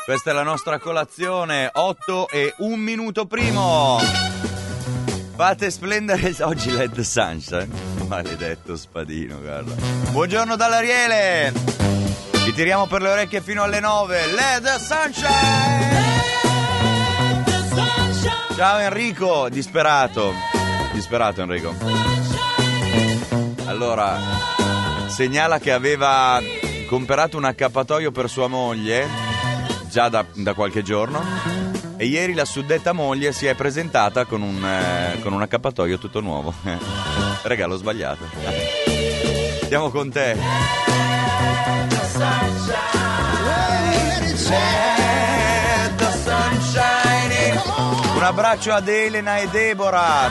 Questa è la nostra colazione, 8 e 1 minuto primo. Fate splendere oggi LED Sunshine. Maledetto spadino, guarda. Buongiorno dall'Ariele. Ci tiriamo per le orecchie fino alle 9. LED Sunshine. Ciao Enrico, disperato Enrico. Allora, segnala che aveva comprato un accappatoio per sua moglie già da qualche giorno e ieri la suddetta moglie si è presentata con un accappatoio tutto nuovo. Regalo sbagliato. Andiamo con te. Un abbraccio ad Elena e Deborah.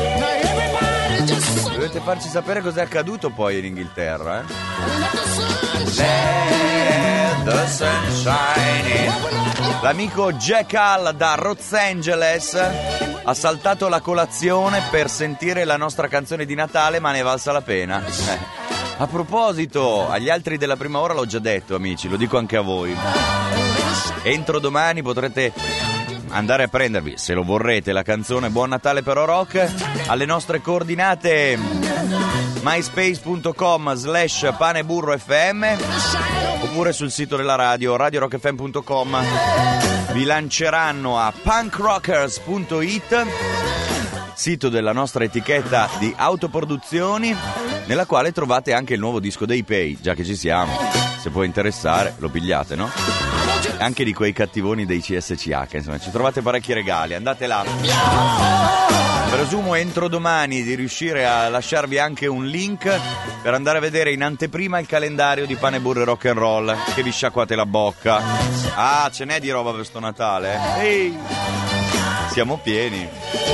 Dovete farci sapere cos'è accaduto poi in Inghilterra, The sunshine. L'amico Jack Hall da Los Angeles ha saltato la colazione per sentire la nostra canzone di Natale, ma ne è valsa la pena. A proposito, agli altri della prima ora l'ho già detto, amici, lo dico anche a voi. Entro domani potrete andare a prendervi, se lo vorrete, la canzone Buon Natale però Rock alle nostre coordinate myspace.com/paneburrofm oppure sul sito della radio radiorockfm.com. Vi lanceranno a punkrockers.it, sito della nostra etichetta di autoproduzioni, nella quale trovate anche il nuovo disco dei Pay, già che ci siamo. Se può interessare lo pigliate, no? Anche di quei cattivoni dei CSCH, insomma, ci trovate parecchi regali, andate là. Presumo entro domani di riuscire a lasciarvi anche un link per andare a vedere in anteprima il calendario di Pane Burro e Rock and Roll, che vi sciacquate la bocca. Ah, ce n'è di roba per sto Natale, eh? Ehi, siamo pieni.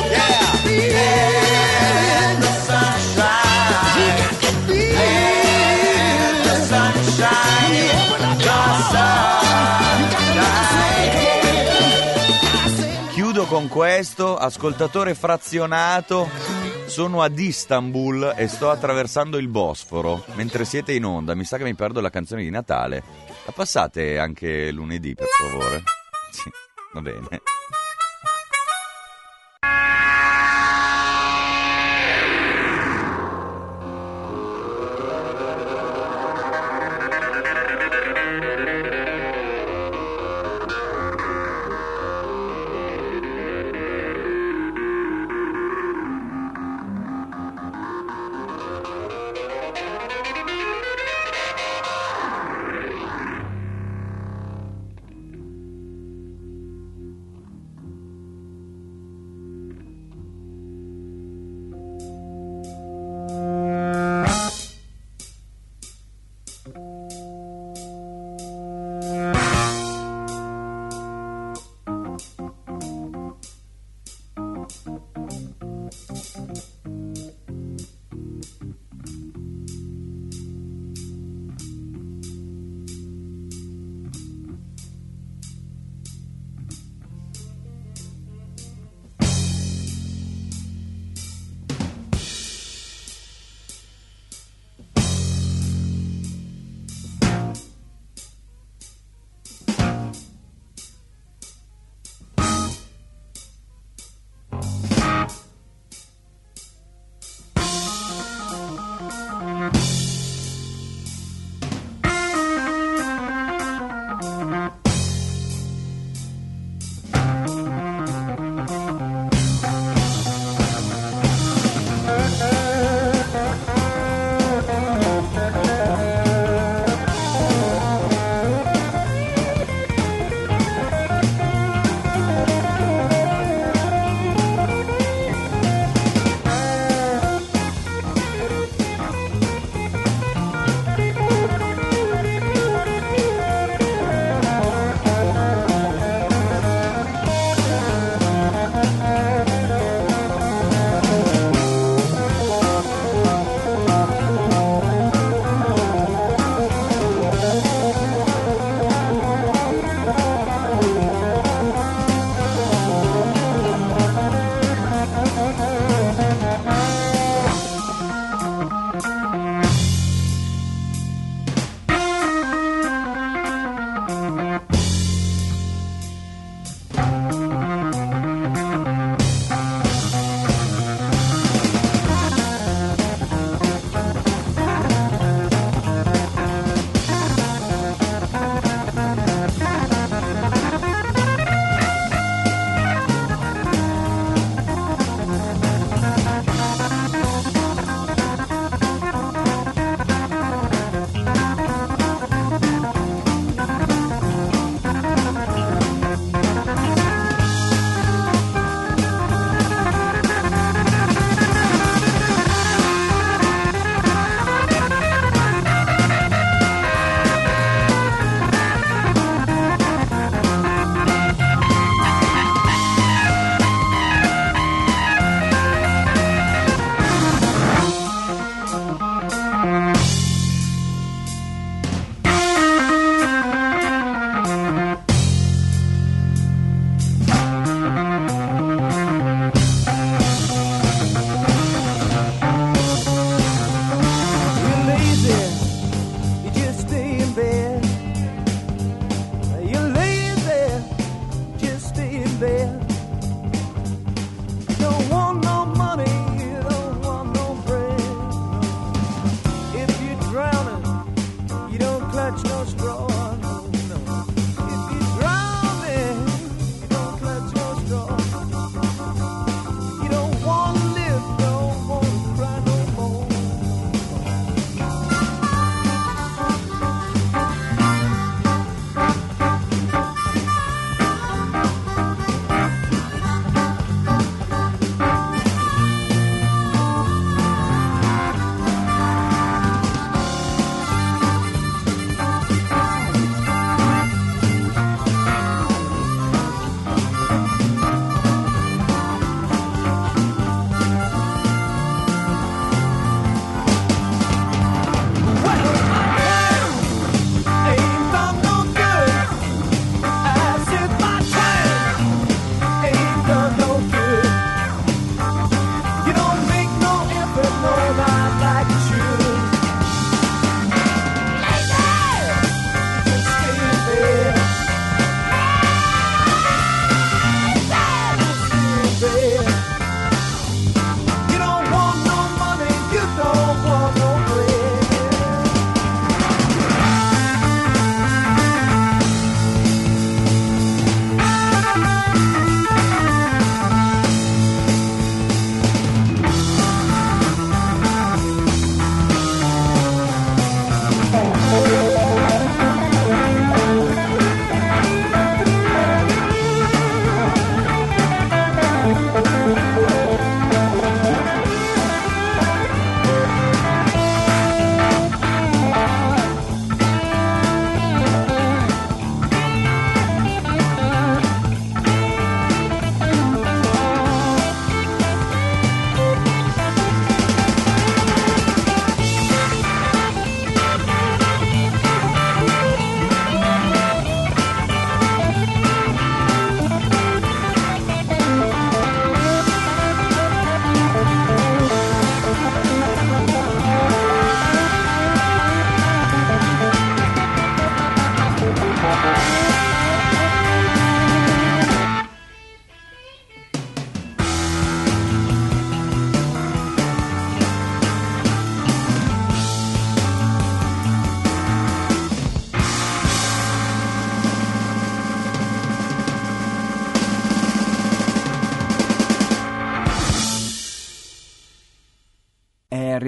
Chiudo con questo, ascoltatore frazionato. Sono ad Istanbul e sto attraversando il Bosforo mentre siete in onda. Mi sa che mi perdo la canzone di Natale. La passate anche lunedì, per favore? Sì, va bene.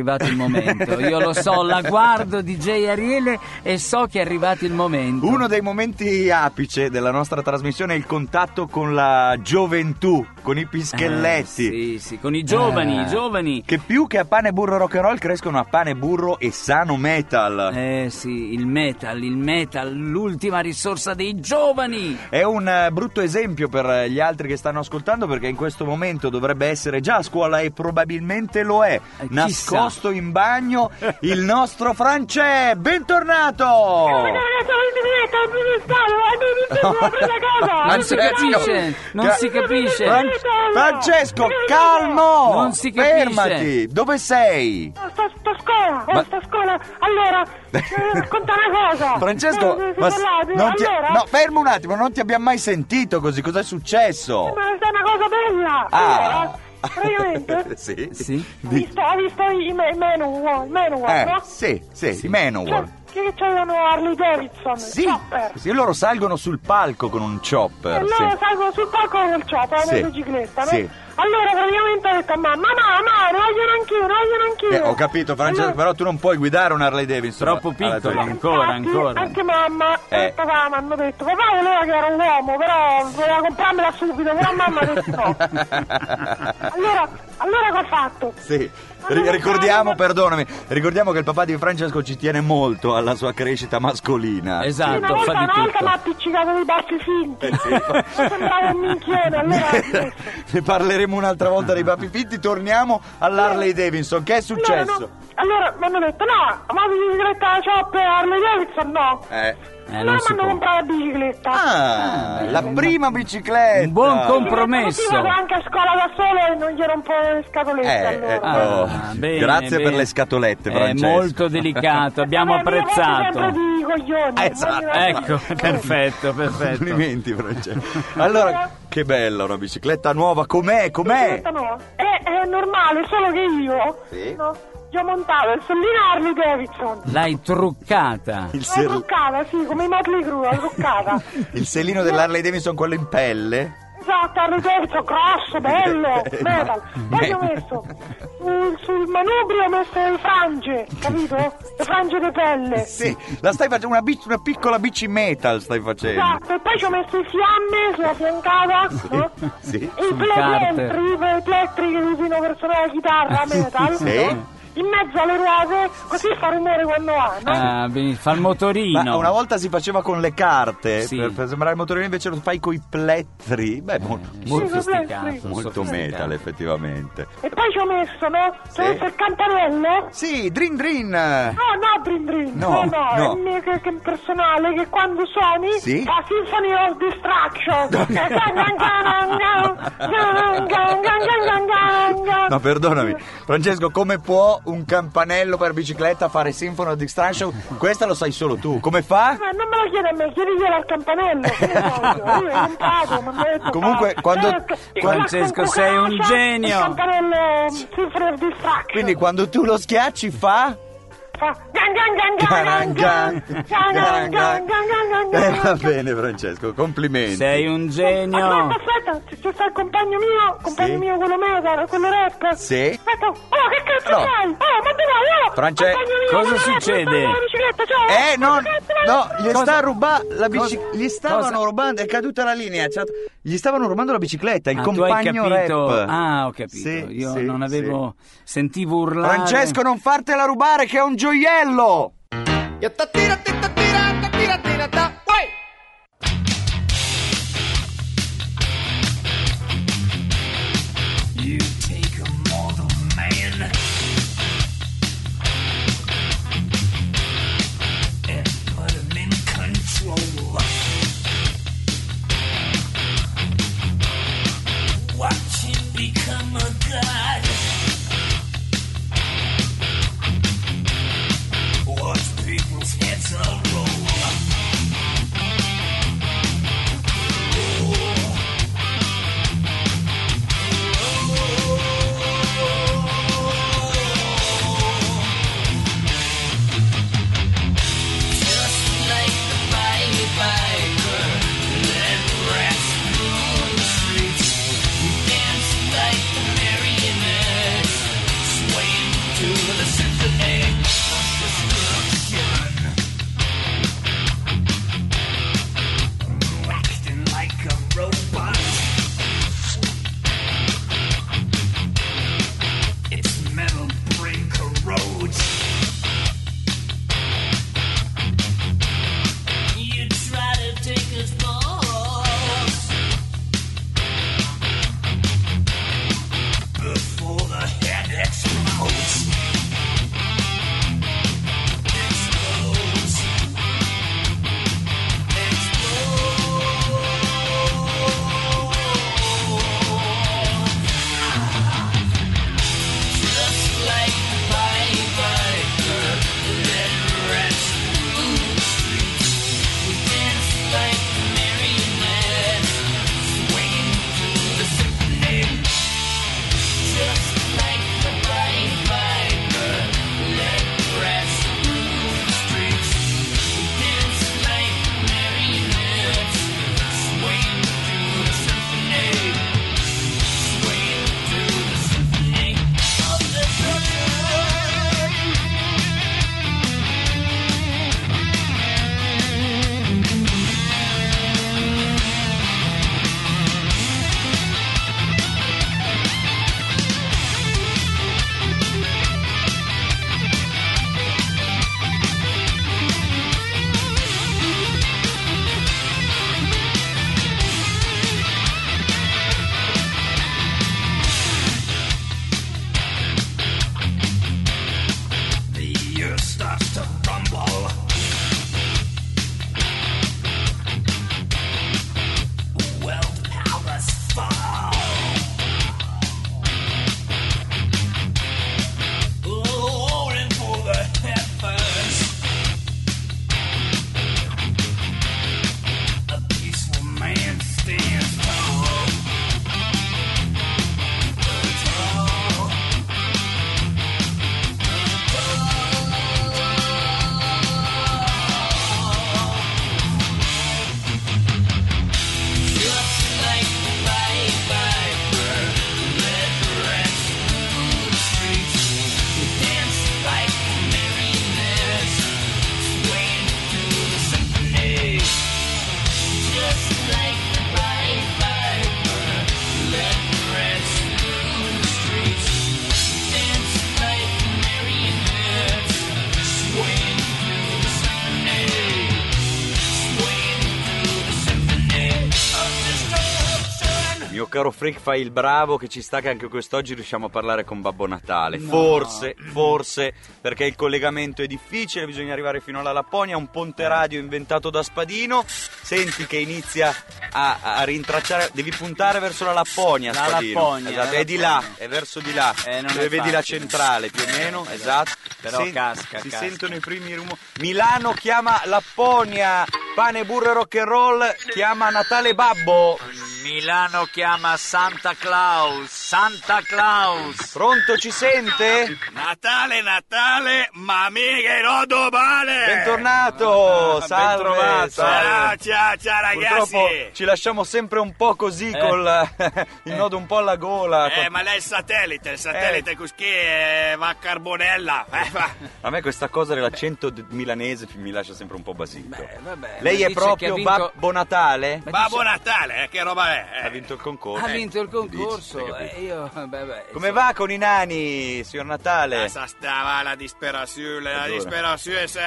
arrivato il momento. Io lo so, la guardo DJ Ariele e so che è arrivato il momento. Uno dei momenti apice della nostra trasmissione è il contatto con la gioventù, con i pischelletti. Sì, con i giovani. Che più che a pane, burro, rock and roll crescono a pane, burro e sano metal. Sì, il metal, l'ultima risorsa dei giovani. È un brutto esempio per gli altri che stanno ascoltando, perché in questo momento dovrebbe essere già a scuola e probabilmente lo è. Nascosto in bagno il nostro Francè. Bentornato! Non si capisce. Francesco, calmo! Non si capisce. Fermati! Dove sei? Sto a scuola. Allora, racconta una cosa. Francesco, no, fermo un attimo, non ti abbiamo mai sentito così, cos'è successo? Ma è una cosa bella. Allora, praticamente Sì. Hai visto i Manowar, no? Sì, i Manowar. Che c'erano Harley Davidson, chopper. Sì, loro salgono sul palco con un chopper. Loro salgono sul palco con il chopper, la motocicletta, no? Sì. Allora praticamente ho detto a mamma, ne voglio anch'io. Ho capito, Francesco, allora, però tu non puoi guidare un Harley Davidson. Troppo piccolo, ancora. Anche mamma e papà mi hanno detto, papà voleva che era un uomo, però voleva comprarmela subito, però mamma ha detto no. Allora che ho fatto? Sì. Ricordiamo che il papà di Francesco ci tiene molto alla sua crescita mascolina. Esatto, una volta mi ha appiccicato dei baffi finti. Sembrava un minchione, allora Ne parleremo un'altra volta dei baffi finti. Torniamo all'Harley Davidson. Che è successo? Allora mi hanno detto no, ma la bicicletta Chopper Harley Davidson no. Non mi si hanno può. comprato la bicicletta. La prima bicicletta. Un buon compromesso. Vado anche a scuola da solo e non gli rompo le scatolette allora. Bene, Grazie per bene. le scatolette, È Francesco. molto delicato, abbiamo apprezzato. Sempre di coglioni. Esatto. Ecco, perfetto. Complimenti, Francesco. Allora, che bella una bicicletta nuova. Com'è? Bicicletta no. È normale, solo che io no, gli ho montato il sellino Harley Davidson. L'hai truccata. L'ho truccata, sì, come i Motley Crue, l'ho truccata. Il sellino dell'Harley Davidson, quello in pelle? Esatto, Harley Davidson, grosso, bello, metal. Poi ho messo sul manubrio ho messo le frange, capito? Le frange di pelle. Sì, la stai facendo una piccola bici metal stai facendo. Esatto, e poi ci ho messo i fiamme sulla fiancata, no? Sì. E i plettri che usino per suonare la chitarra metal, Sì. no? In mezzo alle ruote, così fa rumore quando va, no? Fa il motorino. Ma una volta si faceva con le carte, Sì. per sembrare il motorino, invece lo fai coi plettri. Beh, molto sofisticato. metal effettivamente. E poi ci ho messo, no? Ci ho messo il campanello. Sì, drin drin. No, Brin Brin. No. È il mio che personale che quando suoni Sì? fa Symphony of Distraction. No, perdonami, Francesco, come può un campanello per bicicletta fare Symphony of Distraction? Questa lo sai solo tu. Come fa? Ma non me lo chiede a me, chiediglielo al campanello. Che ne so io? Io ho comprato, mi hanno detto, Comunque, quando- Francesco, sei un genio. Il campanello Symphony of Distraction. Quindi quando tu lo schiacci fa? Fa Va bene, Francesco, complimenti. Sei un genio. Aspetta, c'è sta il compagno mio, quello metal, quello rap. Sì? Aspetta, che cazzo No. fai? Ma dove vai? Francesco, cosa succede? La bicicletta, cioè, No, gli Cosa? sta rubando la Cosa? gli stavano Cosa? rubando, è caduta la linea, gli stavano rubando la bicicletta, il Tu hai compagno capito? rap. Ho capito. Sì, Io sì, non avevo. sì. Sentivo urlare. Francesco, non fartela rubare che è un gioiello! You take a mortal man and put him in control. Watch him become a god. Watch people's heads all Mio caro Freak, fai il bravo, che ci sta che anche quest'oggi riusciamo a parlare con Babbo Natale. Forse, perché il collegamento è difficile, bisogna arrivare fino alla Lapponia, un ponte radio inventato da Spadino. Senti che inizia a rintracciare, devi puntare verso la Lapponia, La Spadino. Lapponia, Esatto, la è di là, Lapponia. è verso di là, Non dove è vedi la facile. centrale più o meno, esatto. Però casca. Si sentono i primi rumori. Milano chiama Lapponia, pane, burro e rock and roll, chiama Natale Babbo. Milano chiama Santa Claus. Pronto, ci sente? Natale, ma mica non domani! Bentornato, salve. trovato. salve. Ciao Purtroppo ragazzi! ci lasciamo sempre un po' così col il nodo un po' alla gola. Ma lei è il satellite così va a Carbonella. A me questa cosa dell'accento milanese mi lascia sempre un po' basito. Vabbè, Lei è dice che proprio ha vinto- Babbo Natale? Babbo Natale, che roba è? Ha vinto il concorso. Ha vinto il concorso. Dici, hai capito? Io, Come va con i nani, signor Natale? Stava la disperazione, Dura.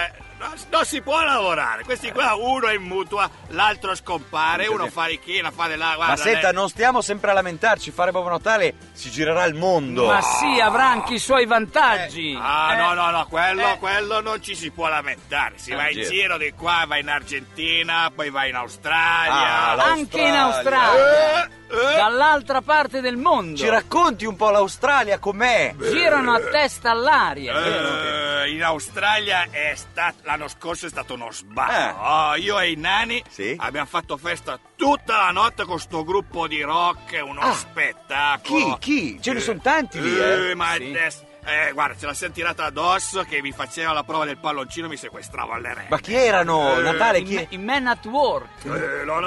non si può lavorare. Questi qua, uno è in mutua, l'altro scompare, Sì, uno sì. fa ricchina, fa di là, guarda. Ma senta, non stiamo sempre a lamentarci, fare Babbo Natale si girerà il mondo. Ma sì, avrà anche i suoi vantaggi. No, quello non ci si può lamentare. Si va in giro. giro di qua, va in Argentina, poi va in Australia. Anche in Australia. Dall'altra parte del mondo. Ci racconti un po' l'Australia com'è? Girano a testa all'aria. vero? In Australia l'anno scorso è stato uno sballo. Io e i nani Sì? abbiamo fatto festa tutta la notte con sto gruppo di rock, uno spettacolo. Chi? Ce ne sono tanti lì, Ma Sì. adesso, guarda, ce la siamo tirata addosso che mi faceva la prova del palloncino, mi sequestrava alle rene. Ma chi erano? Natale, chi? I Men at Work. No,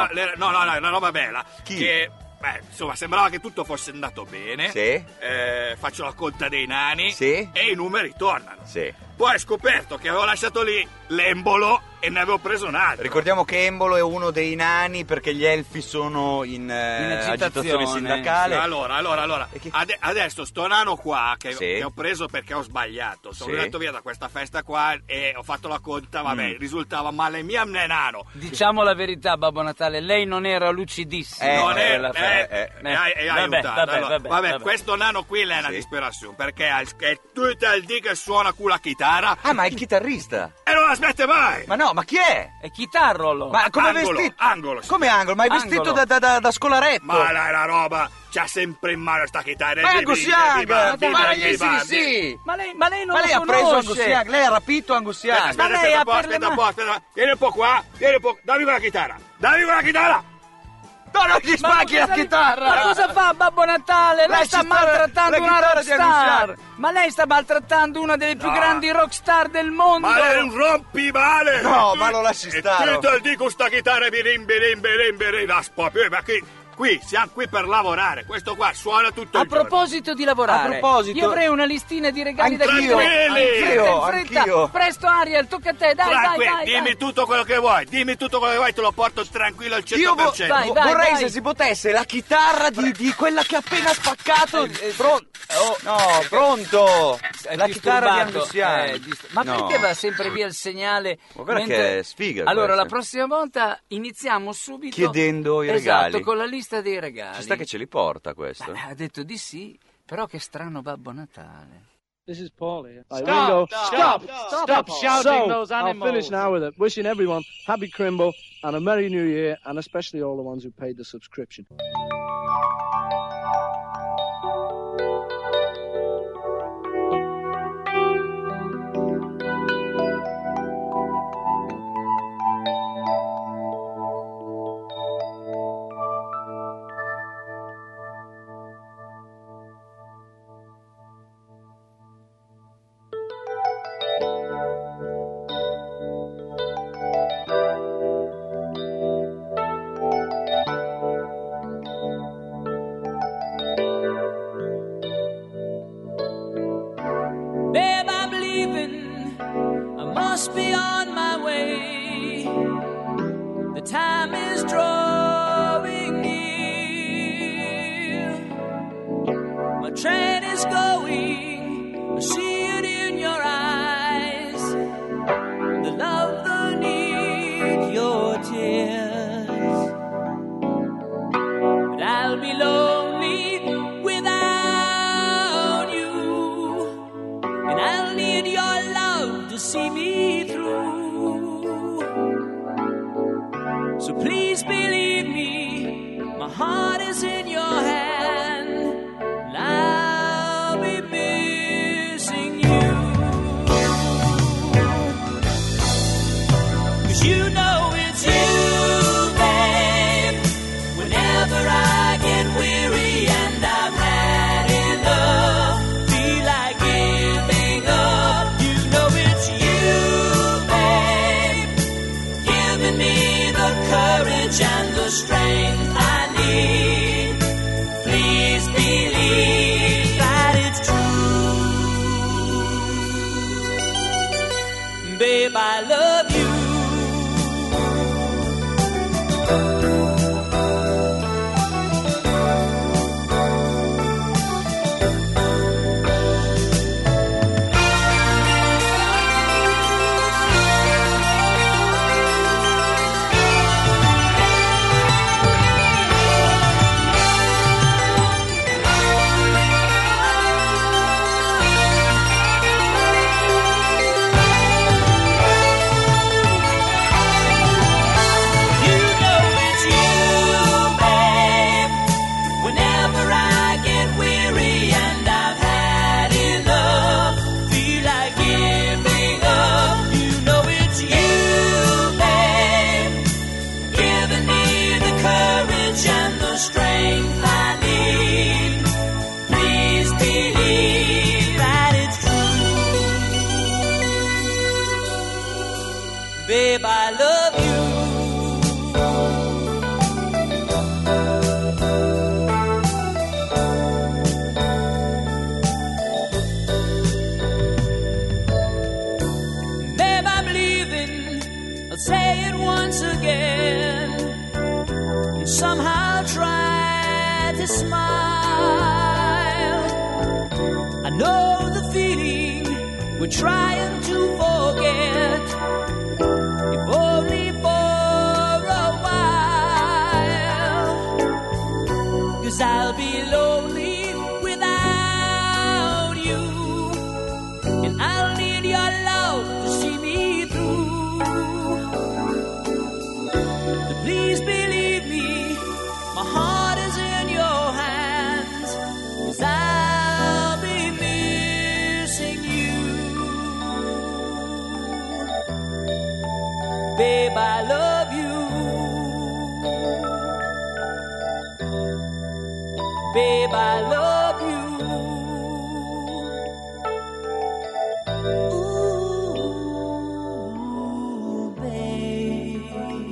una roba bella. Chi? Che, insomma, sembrava che tutto fosse andato bene. Sì? Faccio la conta dei nani. Sì? E i numeri tornano. Sì. Poi ho scoperto che avevo lasciato lì l'embolo e ne avevo preso un altro. Ricordiamo che Embolo è uno dei nani perché gli elfi sono in agitazione sindacale. Allora. E che- Adesso sto nano qua che Sì. ho preso perché ho sbagliato. Sono Sì. andato via da questa festa qua e ho fatto la conta, risultava male mia nano. Diciamo la verità, Babbo Natale, lei non era lucidissimo. Non è, quella festa. hai Vabbè, aiutato. Allora, vabbè. questo nano qui è una Sì. disperazione perché è tutto il dì che suona con la chitarra Ah, ma è il chitarrista? e non la smette mai. Ma no, ma chi è? È chitarrolo. Ma come Angolo, vestito? Angolo, sì. Come Angolo? Ma è vestito Angolo. da scolaretto? Ma la roba c'ha sempre in mano sta chitarra. Ma è Angus Young! Ma Viva, sì! Ma lei non Ma lei lo ha preso Angus conosce. Young, lei ha rapito Angus Young. Ma lei ha per le aspetta un mani- po'. Vieni un po' qua, dammi quella chitarra. No, non gli spacchi la chitarra! Ma cosa fa Babbo Natale? Lei sta maltrattando la una chitarra di rockstar. Angus Ma lei sta maltrattando una delle più grandi rockstar del mondo. Ma è un rompimale! No, ma lo lasci stare. E tutto il dì con sta chitarra birim, ma qui siamo qui per lavorare. Questo qua suona tutto A il giorno. proposito di lavorare, A proposito- io avrei una listina di regali da Anch'io, chiudere. anch'io, In fretta, anch'io. presto Ariel, tocca a te, dai, Tranquillo, dai. dimmi tutto quello che vuoi, te lo porto tranquillo al 100%. Dai, vorrei dai. se si potesse la chitarra di quella che ha appena spaccato. Pronto? La chitarra di Angus Young. Ma No. perché va sempre via il segnale? Ma guarda che è sfiga Allora, questa. la prossima volta iniziamo subito Chiedendo i Esatto, regali. con la lista dei regali. Ci sta che ce li porta questo. Ha detto di sì, però che strano Babbo Natale. This is Paulie. Stop shouting those I'll animals. finish now with it. Wishing everyone happy Crimbo and a Merry New Year, and especially all the ones who paid the subscription. Babe, I'm leaving. I must be on my way. The time is drawing near. My train is going. I see it in your eyes. The love, the need, your tears. But I'll So please believe me, my heart is in your hand, and I'll be missing you. 'Cause you know it's you, babe. Whenever I get weary and I've had enough, feel like giving up, you know it's you, babe, giving me the courage and the strength I need. Please believe that it's true, babe, I love you. Babe, I love you. Babe, I'm leaving. I'll say it once again, and somehow try to smile. I know the feeling we're trying to forget, if only for a while. 'Cause I'll be lonely without you, and I'll need your love to see me through. So please believe me, my heart is in your hands, 'cause I'll be missing you. Babe, I love you. Babe, I love you. Ooh, babe.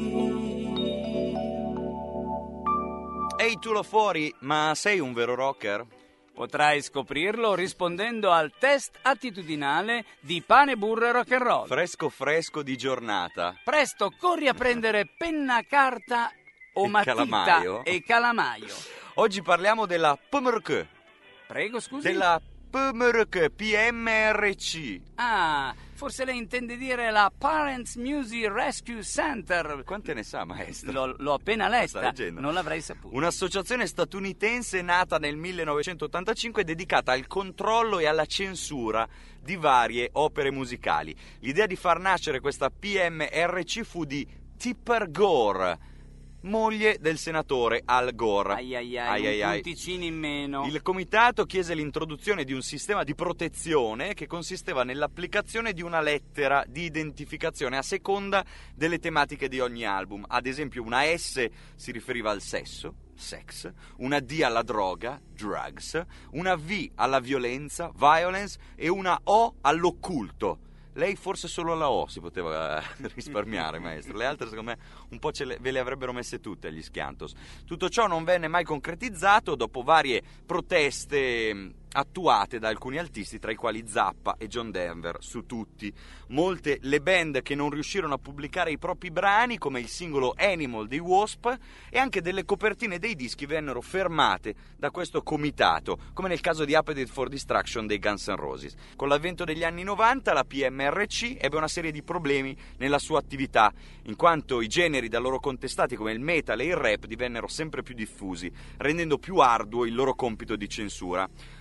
Ehi tu là fuori, ma sei un vero rocker? Potrai scoprirlo rispondendo al test attitudinale di Pane, Burro e Rock and Roll. Fresco fresco di giornata. Presto, corri a prendere penna, carta o E matita calamaio. e calamaio. Oggi parliamo della PMRC. Prego, scusi? Della PMRC, PMRC. Ah, forse lei intende dire la Parents Music Rescue Center. Quante ne sa, maestro? L'ho appena Sta letta, leggendo. non l'avrei saputo. Un'associazione statunitense nata nel 1985 dedicata al controllo e alla censura di varie opere musicali. L'idea di far nascere questa PMRC fu di Tipper Gore, moglie del senatore Al Gore. Un punticino in meno. Il comitato chiese l'introduzione di un sistema di protezione che consisteva nell'applicazione di una lettera di identificazione a seconda delle tematiche di ogni album. Ad esempio, una S si riferiva al sesso, sex, una D alla droga, drugs, una V alla violenza, violence, e una O all'occulto. Lei forse solo alla O si poteva risparmiare, maestro. Le altre, secondo me, un po' ve le avrebbero messe tutte agli Schiantos. Tutto ciò non venne mai concretizzato dopo varie proteste attuate da alcuni artisti, tra i quali Zappa e John Denver, su tutti. Molte le band che non riuscirono a pubblicare i propri brani, come il singolo Animal dei Wasp, e anche delle copertine dei dischi vennero fermate da questo comitato, come nel caso di Appetite for Destruction dei Guns N' Roses. Con l'avvento degli anni 90 la PMRC ebbe una serie di problemi nella sua attività, in quanto i generi da loro contestati come il metal e il rap divennero sempre più diffusi, rendendo più arduo il loro compito di censura.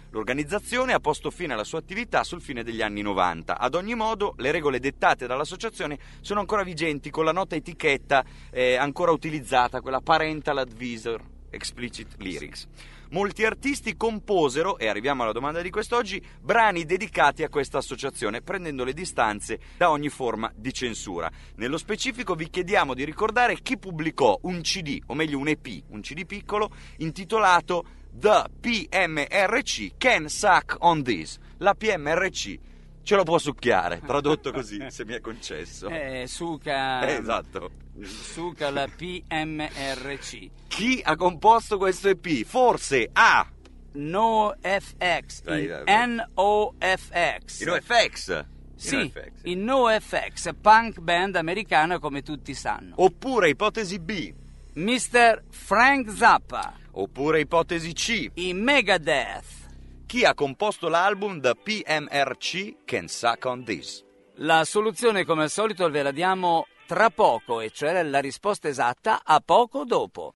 L'organizzazione ha posto fine alla sua attività sul fine degli anni 90. Ad ogni modo, le regole dettate dall'associazione sono ancora vigenti, con la nota etichetta ancora utilizzata, quella Parental Advisor Explicit Lyrics. Molti artisti composero, e arriviamo alla domanda di quest'oggi, brani dedicati a questa associazione, prendendo le distanze da ogni forma di censura. Nello specifico vi chiediamo di ricordare chi pubblicò un CD, o meglio un EP, un CD piccolo, intitolato The PMRC Can Suck on This. La PMRC ce lo può succhiare, tradotto così, se mi è concesso. Suca. Esatto. Suca la PMRC. Chi ha composto questo EP? Forse A. NoFX. NoFX. NoFX. I NoFX. Sì, i NoFX, punk band americana come tutti sanno. Oppure ipotesi B. Mr. Frank Zappa. Oppure ipotesi C. I Megadeth. Chi ha composto l'album The PMRC Can Suck on This? La soluzione, come al solito, ve la diamo tra poco, e cioè la risposta esatta a poco dopo.